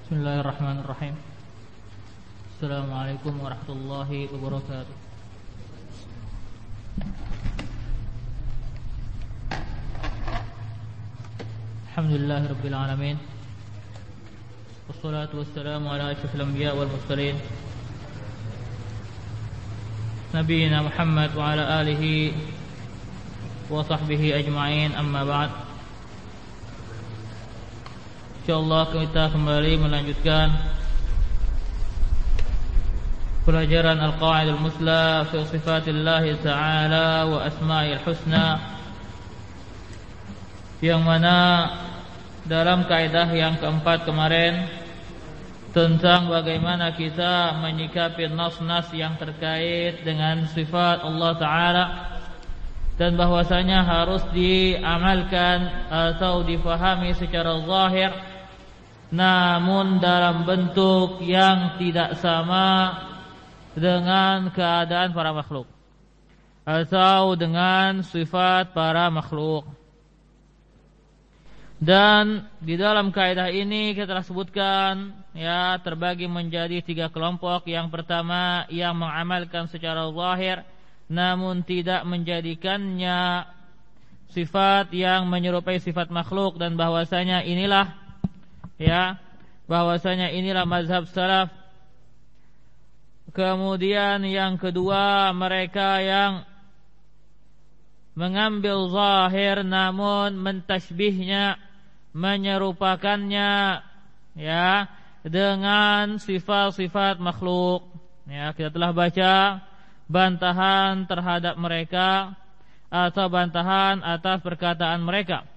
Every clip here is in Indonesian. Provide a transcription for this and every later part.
Bismillahirrahmanirrahim. Assalamualaikum warahmatullahi wabarakatuh. Alhamdulillahirabbil alamin. Wassalatu wassalamu ala asyrafil anbiya wal mursalin nabiyina Muhammad wa ala alihi wa sahbihi ajma'in, amma ba'd. InsyaAllah kita kembali melanjutkan pelajaran Al-Qa'idul Musla fi Sifatillahi Ta'ala wa Asma'il Husna, yang mana dalam kaidah yang keempat kemarin tentang bagaimana kita menyikapi nas-nas yang terkait dengan sifat Allah Ta'ala, dan bahwasanya harus diamalkan atau difahami secara zahir, namun dalam bentuk yang tidak sama dengan keadaan para makhluk atau dengan sifat para makhluk. Dan di dalam kaidah ini kita telah sebutkan ya, terbagi menjadi 3 kelompok. Yang pertama yang mengamalkan secara zahir namun tidak menjadikannya sifat yang menyerupai sifat makhluk, dan bahwasanya inilah mazhab salaf. Kemudian yang kedua, mereka yang mengambil zahir namun mentashbihnya, menyerupakannya ya dengan sifat-sifat makhluk. Ya, kita telah baca bantahan terhadap mereka atau bantahan atas perkataan mereka.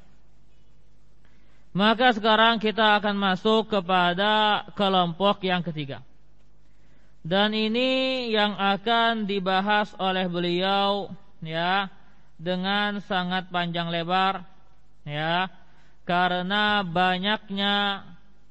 Maka sekarang kita akan masuk kepada kelompok yang ketiga, dan ini yang akan dibahas oleh beliau ya dengan sangat panjang lebar ya, karena banyaknya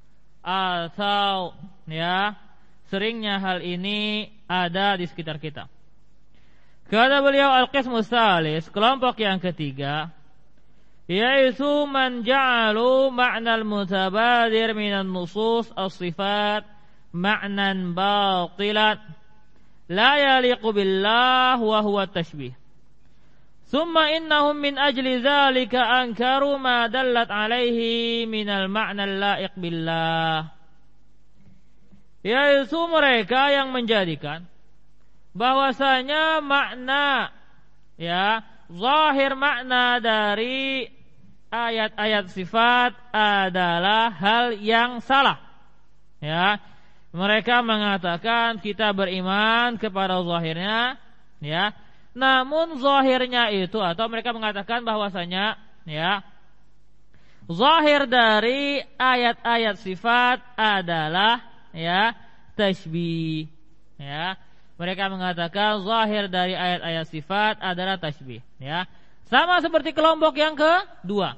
atau ya seringnya hal ini ada di sekitar kita. Kata beliau, al-qismus tsalis, kelompok yang ketiga, yaitu man ja'alu ma'nal mutabadir minan nusus as-sifat ma'nan batilan la yaliqu billah wa huwa tashbih. Thumma innahum min ajli dzalika ankaru ma dallat alaihi minal ma'na al-la'iq billah. Yaitu mereka yang menjadikan bahwasanya makna ya zahir makna dari ayat-ayat sifat adalah hal yang salah. Ya, mereka mengatakan kita beriman kepada zahirnya ya, namun zahirnya itu, atau mereka mengatakan bahwasanya ya zahir dari ayat-ayat sifat adalah ya tashbih. Ya, mereka mengatakan zahir dari ayat-ayat sifat adalah tashbih ya. Sama seperti kelompok yang kedua.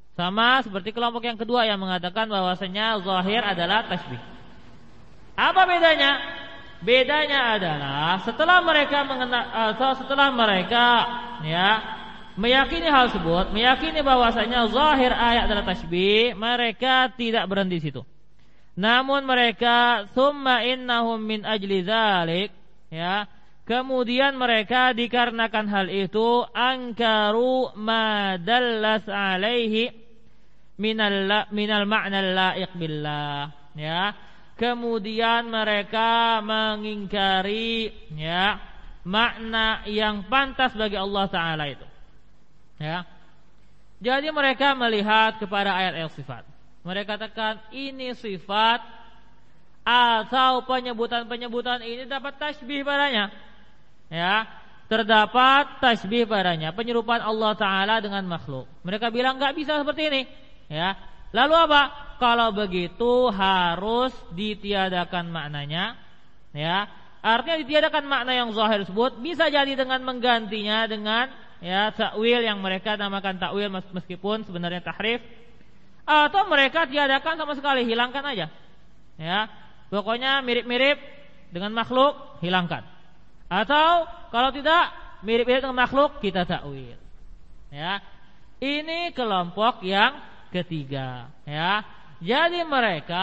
Yang mengatakan bahwasanya zahir adalah tashbih. Apa bedanya? Bedanya adalah setelah mereka ya meyakini hal tersebut, meyakini bahwasanya zahir ayat adalah tashbih, mereka tidak berhenti di situ. Namun mereka summa innahum min ajli dzalik ya, kemudian mereka dikarenakan hal itu angkaru ma dallas alaihi minal ma'na la'iq billah ya. Kemudian mereka mengingkari ya makna yang pantas bagi Allah Ta'ala itu ya. Jadi mereka melihat kepada ayat-ayat sifat, mereka katakan ini sifat atau penyebutan ini dapat tasbih padanya ya, terdapat tasbih padanya, penyerupaan Allah Ta'ala dengan makhluk. Mereka bilang enggak bisa seperti ini ya. Lalu apa? Kalau begitu harus ditiadakan maknanya ya. Artinya ditiadakan makna yang zahir tersebut, bisa jadi dengan menggantinya dengan ya takwil yang mereka namakan takwil meskipun sebenarnya tahrif, atau mereka tiadakan sama sekali, hilangkan aja ya. Pokoknya mirip-mirip dengan makhluk, hilangkan. Atau kalau tidak mirip-mirip dengan makhluk, kita takwil ya. Ini kelompok yang ketiga ya. Jadi mereka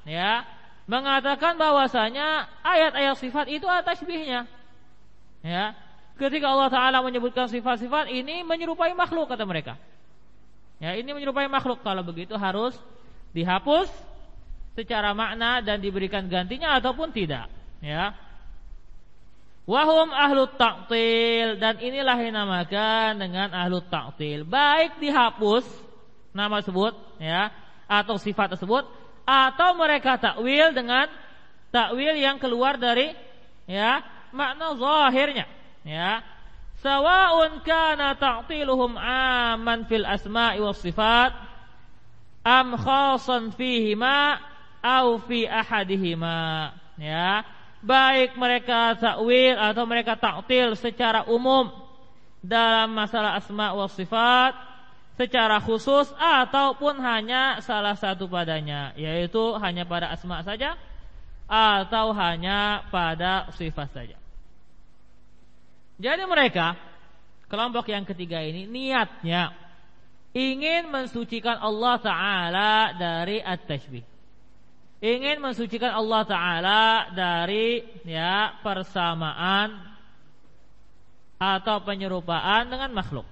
ya, mengatakan bahwasanya ayat-ayat sifat itu ada tasbihnya. Ya, ketika Allah Ta'ala menyebutkan sifat-sifat ini menyerupai makhluk, kata mereka. Ya, ini menyerupai makhluk. Kalau begitu harus dihapus secara makna dan diberikan gantinya ataupun tidak. Ya. Wahum ahlut ta'til, dan inilah yang dinamakan dengan ahlut ta'til. Baik dihapus nama tersebut, ya, atau sifat tersebut, atau mereka takwil dengan takwil yang keluar dari, ya, makna zahirnya, ya. Sawa'un kana ta'tiluhum aman fil asma'i was sifat am khasan fihima au fi ahadihima, ya. Baik mereka takwil atau mereka ta'til secara umum dalam masalah asma wa sifat secara khusus ataupun hanya salah satu padanya, yaitu hanya pada asma saja atau hanya pada sifat saja. Jadi mereka, kelompok yang ketiga ini, niatnya ingin mensucikan Allah Ta'ala dari at-tashbih, ingin mensucikan Allah Ta'ala dari, ya, persamaan atau penyerupaan dengan makhluk.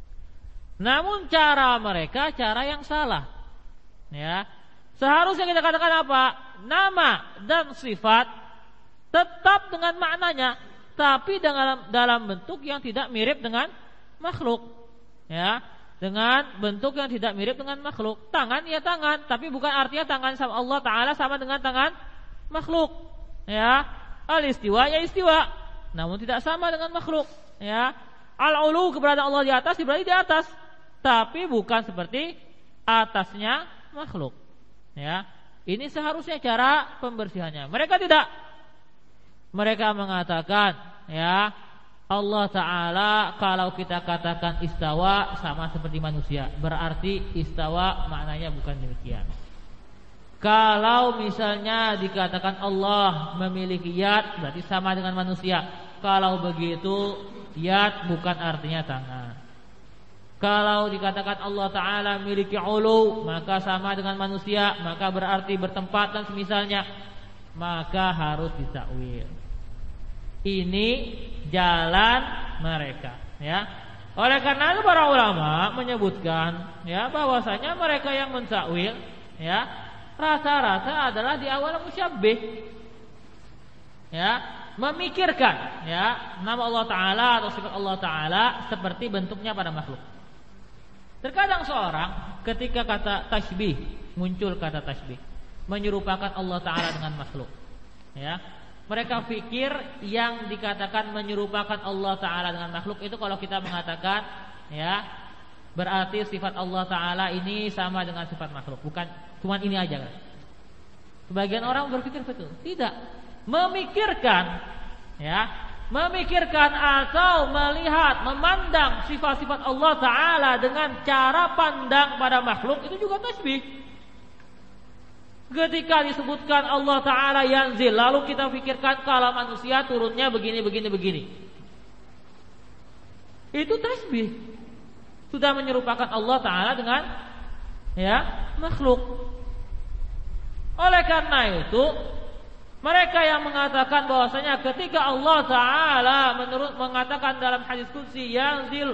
Namun cara mereka cara yang salah, ya. Seharusnya kita katakan apa? Nama dan sifat tetap dengan maknanya, tapi dalam bentuk yang tidak mirip dengan makhluk, ya. Dengan bentuk yang tidak mirip dengan makhluk. Tangan ya tangan, tapi bukan artinya tangan sama Allah Ta'ala sama dengan tangan makhluk, ya. Al-istiwa ya istiwa, namun tidak sama dengan makhluk, ya. Al-ulu, keberadaan Allah di atas, berarti di atas, tapi bukan seperti atasnya makhluk, ya. Ini seharusnya cara pembersihannya. Mereka tidak. Mereka mengatakan, ya, Allah Ta'ala kalau kita katakan istawa sama seperti manusia, berarti istawa maknanya bukan demikian. Kalau misalnya dikatakan Allah memiliki yad, berarti sama dengan manusia. Kalau begitu, yad bukan artinya tangan. Kalau dikatakan Allah Ta'ala memiliki ulu, maka sama dengan manusia, maka berarti bertempat dan semisalnya, maka harus ditakwil. Ini jalan mereka, ya. Oleh karena itu para ulama menyebutkan, ya, bahwasanya mereka yang mentakwil, ya, rata-rata adalah di awal musyabbih, ya, memikirkan, ya, nama Allah Ta'ala atau sifat Allah Ta'ala seperti bentuknya pada makhluk. Terkadang seorang ketika kata tasbih, muncul kata tasbih, menyerupakan Allah Ta'ala dengan makhluk, ya. Mereka pikir yang dikatakan menyerupakan Allah Ta'ala dengan makhluk itu kalau kita mengatakan, ya, berarti sifat Allah Ta'ala ini sama dengan sifat makhluk. Bukan cuma ini aja kan? Sebagian orang berpikir betul. Tidak. Memikirkan, ya, memikirkan atau melihat, memandang sifat-sifat Allah Ta'ala dengan cara pandang pada makhluk itu juga tasbih. Ketika disebutkan Allah Ta'ala yanzil, lalu kita pikirkan kalau manusia turunnya begini. Itu tasbih. Sudah menyerupakan Allah Ta'ala dengan, ya, makhluk. Oleh karena itu, mereka yang mengatakan bahwasanya ketika Allah Ta'ala mengatakan dalam hadis qudsi yanzil,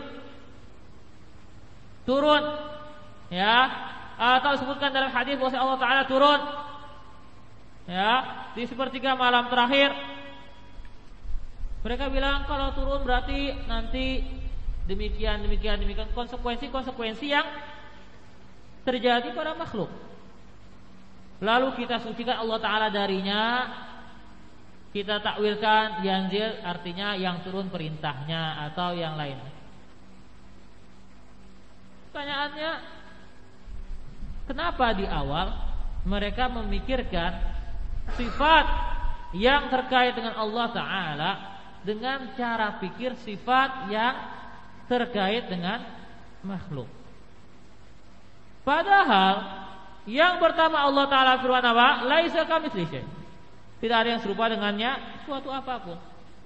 turun, ya, atau disebutkan dalam hadis bahwa Allah Ta'ala turun, ya, di sepertiga malam terakhir, mereka bilang kalau turun berarti nanti demikian konsekuensi yang terjadi pada makhluk. Lalu kita sucikan Allah Ta'ala darinya, kita takwilkan yanzil artinya yang turun perintahnya atau yang lain. Pertanyaannya, kenapa di awal mereka memikirkan sifat yang terkait dengan Allah Ta'ala dengan cara pikir sifat yang terkait dengan makhluk? Padahal yang pertama Allah Ta'ala firman apa? Laisa kamitslihi syai'. Tidak ada yang serupa dengannya suatu apapun.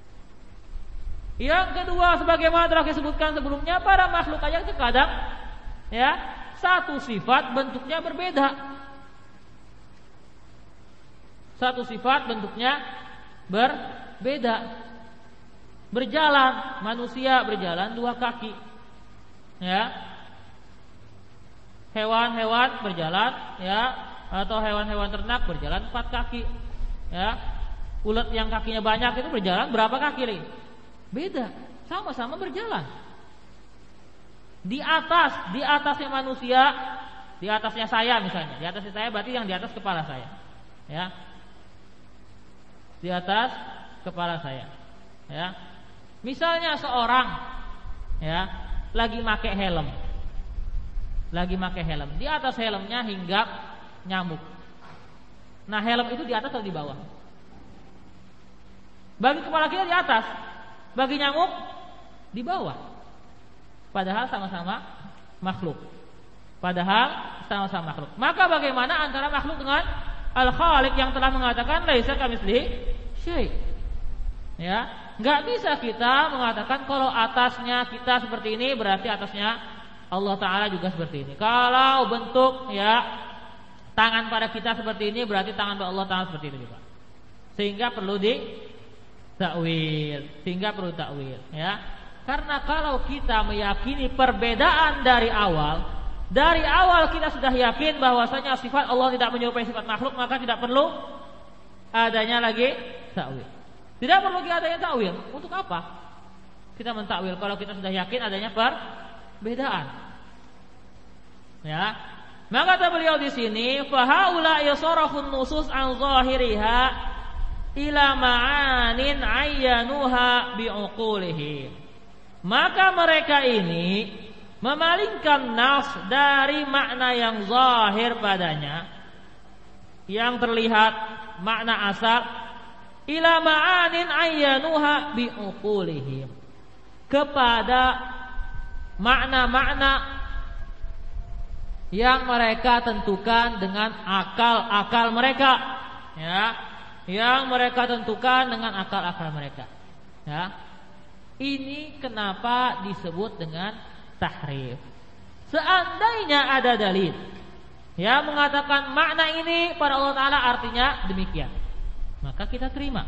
Yang kedua, sebagaimana telah disebutkan sebelumnya, para makhluk aja terkadang, ya, satu sifat bentuknya berbeda. Satu sifat bentuknya berbeda. Berjalan, manusia berjalan 2 kaki. Ya. Hewan-hewan berjalan, ya, atau hewan-hewan ternak berjalan 4 kaki. Ya. Ulet yang kakinya banyak itu berjalan berapa kaki? Beda, sama-sama berjalan. Di atasnya manusia, di atasnya saya misalnya. Di atasnya saya berarti yang di atas kepala saya. Ya. Di atas kepala saya. Ya. Misalnya seorang, ya, lagi pakai helm. Di atas helmnya hinggap nyamuk. Nah, helm itu di atas atau di bawah? Bagi kepala kita di atas, bagi nyamuk di bawah. Padahal sama-sama makhluk. Maka bagaimana antara makhluk dengan Al-Khaliq yang telah mengatakan laisa kamitslihi syai'? Ya, enggak bisa kita mengatakan kalau atasnya kita seperti ini berarti atasnya Allah Ta'ala juga seperti ini. Kalau bentuk, ya, tangan pada kita seperti ini berarti tangan pada Allah Ta'ala seperti ini juga. Sehingga perlu takwil, ya. Karena kalau kita meyakini perbedaan dari awal kita sudah yakin bahwasanya sifat Allah tidak menyerupai sifat makhluk, maka tidak perlu adanya lagi takwil. Tidak perlu adanya takwil. Untuk apa kita mentakwil kalau kita sudah yakin adanya perbedaan? Ya. Maka kata beliau di sini, fa haula yasarafun nusus an zahiriha ila ma'anin ayyanuha bi'uqulihim. Maka mereka ini memalingkan nas dari makna yang zahir padanya, yang terlihat makna asal, ila ma'anin ayyanuha bi'uqulihim, kepada makna-makna yang mereka tentukan dengan akal-akal mereka, ya, yang mereka tentukan dengan akal-akal mereka, ya. Ini kenapa disebut dengan tahrif. Seandainya ada dalil yang mengatakan makna ini pada Allah Ta'ala artinya demikian, maka kita terima,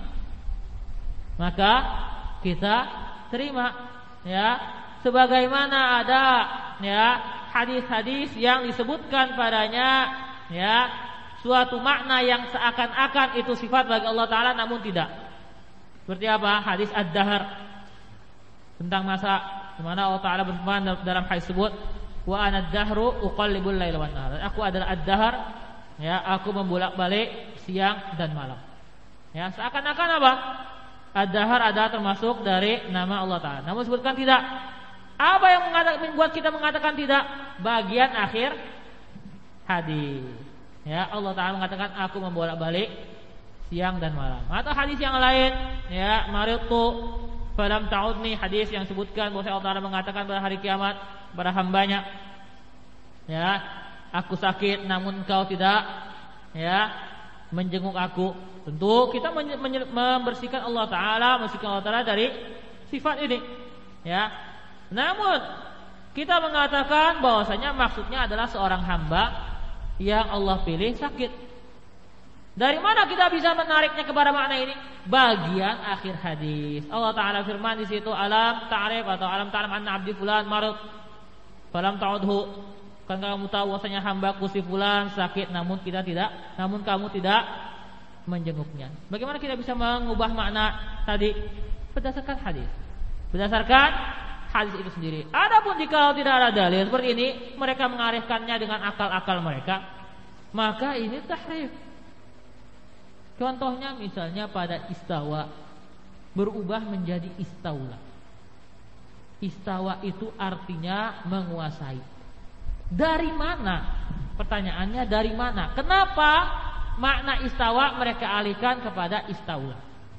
ya. Sebagaimana ada, ya, hadis-hadis yang disebutkan padanya, ya, suatu makna yang seakan-akan itu sifat bagi Allah Ta'ala namun tidak. Seperti apa? Hadis ad-dahr, tentang masa di mana Allah Ta'ala berfirman dalam hadis tersebut, wa ana ad-dahru uqallibul laila wan nahar. Aku adalah ad-dahr, ya, aku membolak-balik siang dan malam. Ya, seakan-akan apa? Ad-dahr adalah termasuk dari nama Allah Ta'ala. Namun sebutkan tidak. Apa yang membuat kita mengatakan tidak? Bagian akhir hadis. Ya, Allah Ta'ala mengatakan aku membolak-balik siang dan malam. Atau hadis yang lain, ya, maritu falam ta'udni, hadis yang sebutkan bahwa Allah Ta'ala mengatakan pada hari kiamat pada hambanya, ya, aku sakit namun engkau tidak, ya, menjenguk aku. Tentu kita membersihkan Allah Ta'ala dari sifat ini, ya. Namun kita mengatakan bahwasanya maksudnya adalah seorang hamba yang Allah pilih sakit. Dari mana kita bisa menariknya kepada makna ini? Bagian akhir hadis. Allah Ta'ala firman di situ, alam ta'rif atau alam ta'lam anna abdi fulan marad falam ta'udhu. Kan kamu tahu bahwasanya hambaku si fulan sakit namun kamu tidak menjenguknya. Bagaimana kita bisa mengubah makna tadi? Berdasarkan hadis. Berdasarkan hadis itu sendiri. Adapun jika tidak ada dalil seperti ini, mereka mengarahkannya dengan akal-akal mereka, maka ini tahrif. Contohnya misalnya pada istawa berubah menjadi istaula. Istawa itu artinya menguasai. Dari mana? Pertanyaannya dari mana? Kenapa makna istawa mereka alihkan kepada istaula?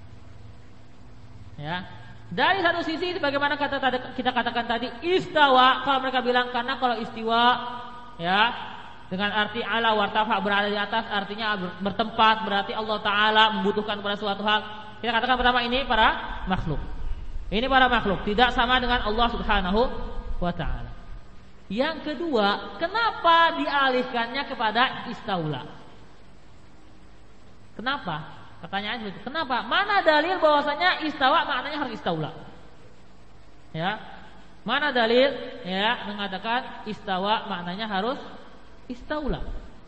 Ya. Dari satu sisi sebagaimana kita katakan tadi, istawa kalau mereka bilang karena kalau istiwa, ya, dengan arti ala wartafa, berada di atas, artinya bertempat, berarti Allah Ta'ala membutuhkan pada suatu hal. Kita katakan pertama ini para makhluk. Ini para makhluk, tidak sama dengan Allah Subhanahu wa Ta'ala. Yang kedua, kenapa dialihkannya kepada istaula? Kenapa? Pertanyaan itu. Kenapa? Mana dalil bahwasanya istawa maknanya harus istaula? Ya. Mana dalil ya mengatakan istawa maknanya harus istaula?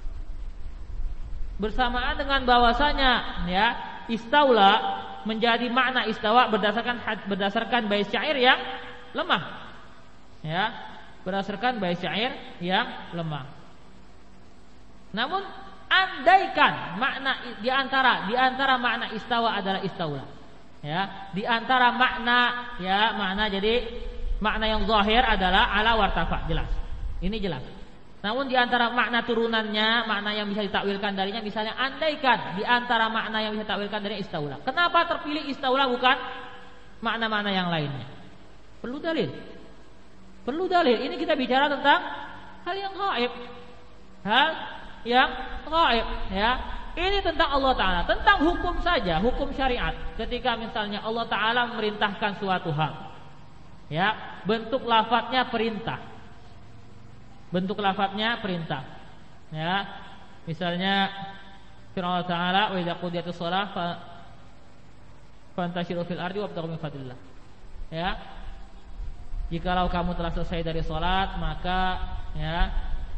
Bersamaan dengan bahwasanya ya istaula menjadi makna istawa berdasarkan bait syair yang lemah. Ya, berdasarkan bait syair yang lemah. Namun andaikan makna di antara makna istawa adalah istaula. Ya, di antara makna ya makna jadi makna yang zahir adalah ala wartafa, jelas. Ini jelas. Namun di antara makna turunannya, makna yang bisa ditakwilkan darinya, misalnya andaikan di antara makna yang bisa ditakwilkan dari istaula. Kenapa terpilih istaula bukan makna-makna yang lainnya? Perlu dalil. Perlu dalil. Ini kita bicara tentang hal yang gaib. Hal yang gaib, ya. Ini tentang Allah Ta'ala, tentang hukum saja, hukum syariat. Ketika misalnya Allah Ta'ala memerintahkan suatu hal, ya, bentuk lafadznya perintah. Bentuk lafadznya perintah. Ya. Misalnya firman Allah Ta'ala, "Wa idza qudiyatis shalah fantashiru fil ardi wabtaghu min fadlillah." Ya. Jikalau kamu telah selesai dari salat, maka ya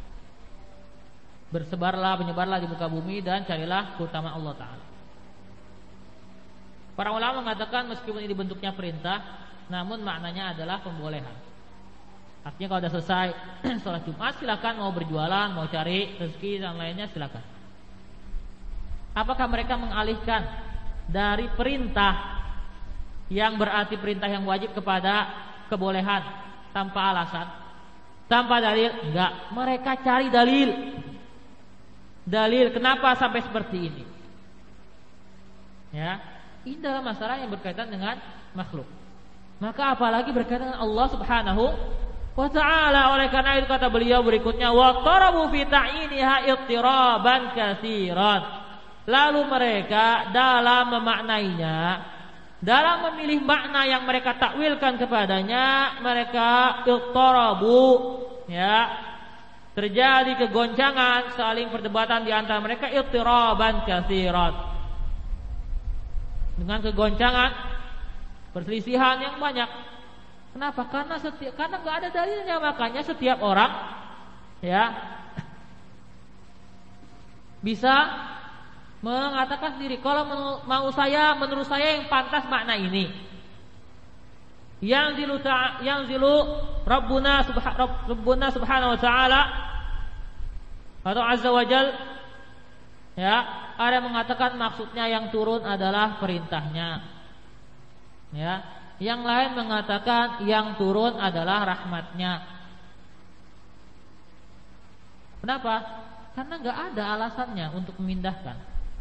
menyebarlah di muka bumi dan carilah keutamaan Allah Ta'ala. Para ulama mengatakan meskipun ini bentuknya perintah, namun maknanya adalah pembolehan. Artinya kalau sudah selesai sholat Jumat, silakan mau berjualan, mau cari rezeki dan lainnya silakan. Apakah mereka mengalihkan dari perintah yang berarti perintah yang wajib kepada kebolehan tanpa alasan, tanpa dalil? Enggak, mereka cari dalil. Dalil kenapa sampai seperti ini? Ya, ini adalah masalah yang berkaitan dengan makhluk. Maka apalagi berkaitan dengan Allah Subhanahu wa ta'ala. Oleh karena itu kata beliau berikutnya, wa qarabu fi ta'iniha ittiraban katsiran. Lalu mereka dalam memaknainya, dalam memilih makna yang mereka takwilkan kepadanya, mereka ittirabu, ya, terjadi kegoncangan, saling perdebatan di antara mereka, ittiraban katsiran, dengan kegoncangan, perselisihan yang banyak. Kenapa? Karena nggak ada dalilnya, makanya setiap orang ya bisa mengatakan sendiri, kalau menurut saya yang pantas makna ini. Yang zilu Rabbuna subhanahu wa ta'ala atau azza wa jal, ya, ada yang mengatakan maksudnya yang turun adalah perintahnya. Ya. Yang lain mengatakan yang turun adalah rahmatnya. Kenapa? Karena nggak ada alasannya untuk memindahkan.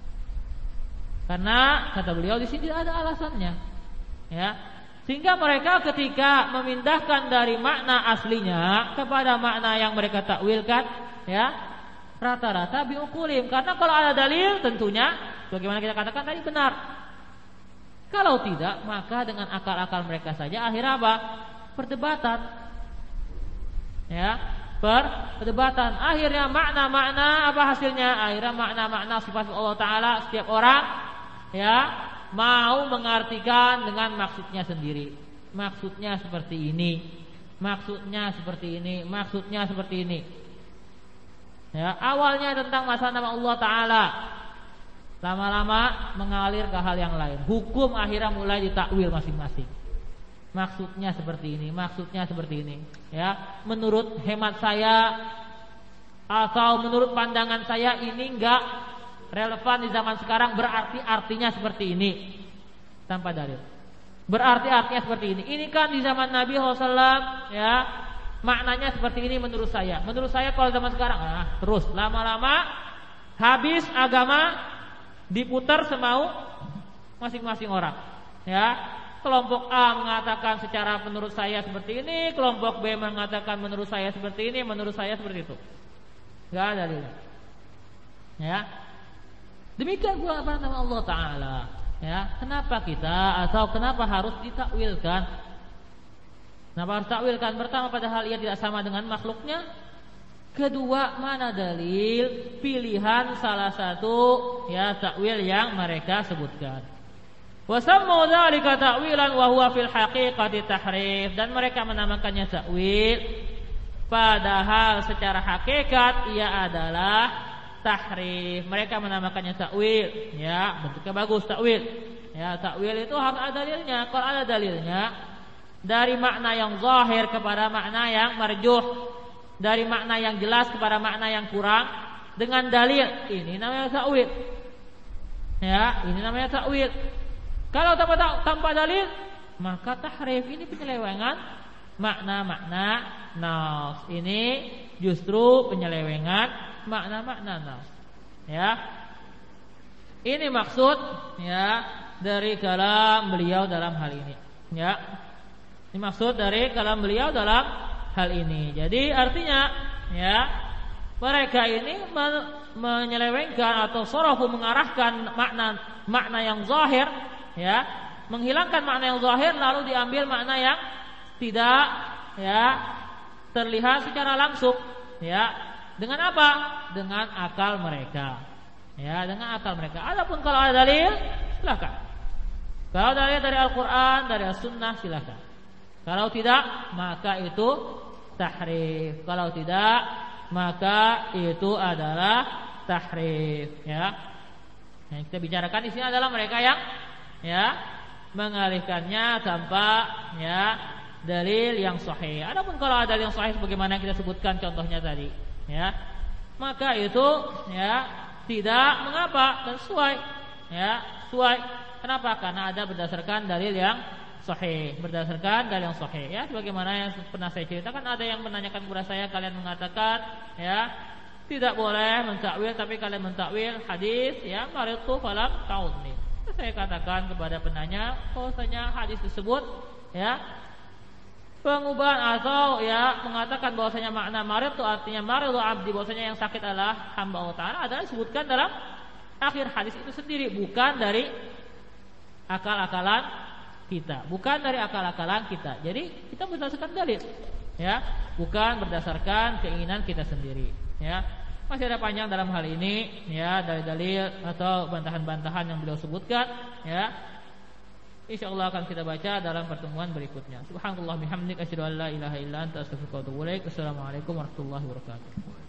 Karena kata beliau di sini ada alasannya, ya. Sehingga mereka ketika memindahkan dari makna aslinya kepada makna yang mereka takwilkan, ya, rata-rata biukulim. Karena kalau ada dalil tentunya, bagaimana kita katakan tadi, benar. Kalau tidak, maka dengan akal-akal mereka saja akhirnya apa? Perdebatan. Ya, perdebatan. Akhirnya makna-makna apa hasilnya? Akhirnya makna-makna sifat Allah Ta'ala setiap orang ya mau mengartikan dengan maksudnya sendiri. Maksudnya seperti ini. Maksudnya seperti ini. Maksudnya seperti ini. Ya, awalnya tentang masalah nama Allah Ta'ala, lama-lama mengalir ke hal yang lain. Hukum akhirnya mulai ditakwil masing-masing. Maksudnya seperti ini, maksudnya seperti ini. Ya, menurut hemat saya atau menurut pandangan saya ini enggak relevan di zaman sekarang, berarti artinya seperti ini tanpa dalil. Berarti artinya seperti ini. Ini kan di zaman Nabi SAW, ya, maknanya seperti ini menurut saya. Menurut saya kalau zaman sekarang, terus lama-lama habis agama diputar semau masing-masing orang. Ya, kelompok A mengatakan secara menurut saya seperti ini, kelompok B mengatakan menurut saya seperti ini, menurut saya seperti itu. Enggak ada dalilnya. Ya. Demikian pula nama Allah Ta'ala. Ya, kenapa kita atau kenapa harus ditakwilkan? Kenapa harus takwilkan? Pertama, padahal ia tidak sama dengan makhluknya. Kedua, mana dalil pilihan salah satu ya takwil yang mereka sebutkan. Wa sammu dzalika ta'wilan wa huwa fil haqiqati tahrif, dan mereka menamakannya takwil padahal secara hakikat ia adalah tahrif. Mereka menamakannya takwil, ya, bentuknya bagus takwil. Ya, takwil itu harus ada dalilnya. Kalau ada dalilnya dari makna yang zahir kepada makna yang marjuh, dari makna yang jelas kepada makna yang kurang dengan dalil, ini namanya takwil. Ya, ini namanya takwil. Kalau tanpa dalil, maka tahrif, ini penyelewengan makna-makna nas. Ini justru penyelewengan makna-makna nas. Ya. Ini maksud ya dari kalam beliau dalam hal ini. Ya. Ini maksud dari kalam beliau dalam hal ini. Jadi artinya ya mereka ini menyelewengkan atau sorofu mengarahkan makna yang zahir, ya, menghilangkan makna yang zahir lalu diambil makna yang tidak ya terlihat secara langsung, ya. Dengan apa? Dengan akal mereka. Ya, dengan akal mereka. Adapun kalau ada dalil, silakan. Kalau dalil dari Al-Qur'an, dari As-Sunnah, silakan. Kalau tidak, maka itu tahrif. Kalau tidak, maka itu adalah tahrif, ya. Yang kita bicarakan di sini adalah mereka yang ya mengalihkannya tanpa ya dalil yang sahih. Adapun kalau ada dalil yang sahih sebagaimana yang kita sebutkan contohnya tadi, ya, maka itu ya tidak mengapa dan sesuai, ya, sesuai. Kenapa? Karena ada berdasarkan dalil yang sahih, berdasarkan dalil yang sahih, ya. Sebagaimana yang pernah saya ceritakan, ada yang menanyakan kepada saya, kalian mengatakan ya tidak boleh mentakwil, tapi kalian mentakwil hadis ya maritu falam taudni. Saya katakan kepada penanya bahwasanya hadis tersebut ya pengubahan atau ya mengatakan bahwasanya makna marid itu artinya maridu abdi, bahwasanya yang sakit adalah hamba Allah Ta'ala, adalah disebutkan dalam akhir hadis itu sendiri, bukan dari akal-akalan kita, bukan dari akal-akalan kita. Jadi kita berdasarkan dalil, ya, bukan berdasarkan keinginan kita sendiri, ya. Masih ada panjang dalam hal ini, ya, dalil-dalil atau bantahan-bantahan yang beliau sebutkan, ya. Insyaallah akan kita baca dalam pertemuan berikutnya. Subhanallah bihamdik asyhadu an la ilaha illa anta astaghfiruka wa atubu ilaik. Assalamualaikum warahmatullahi wabarakatuh.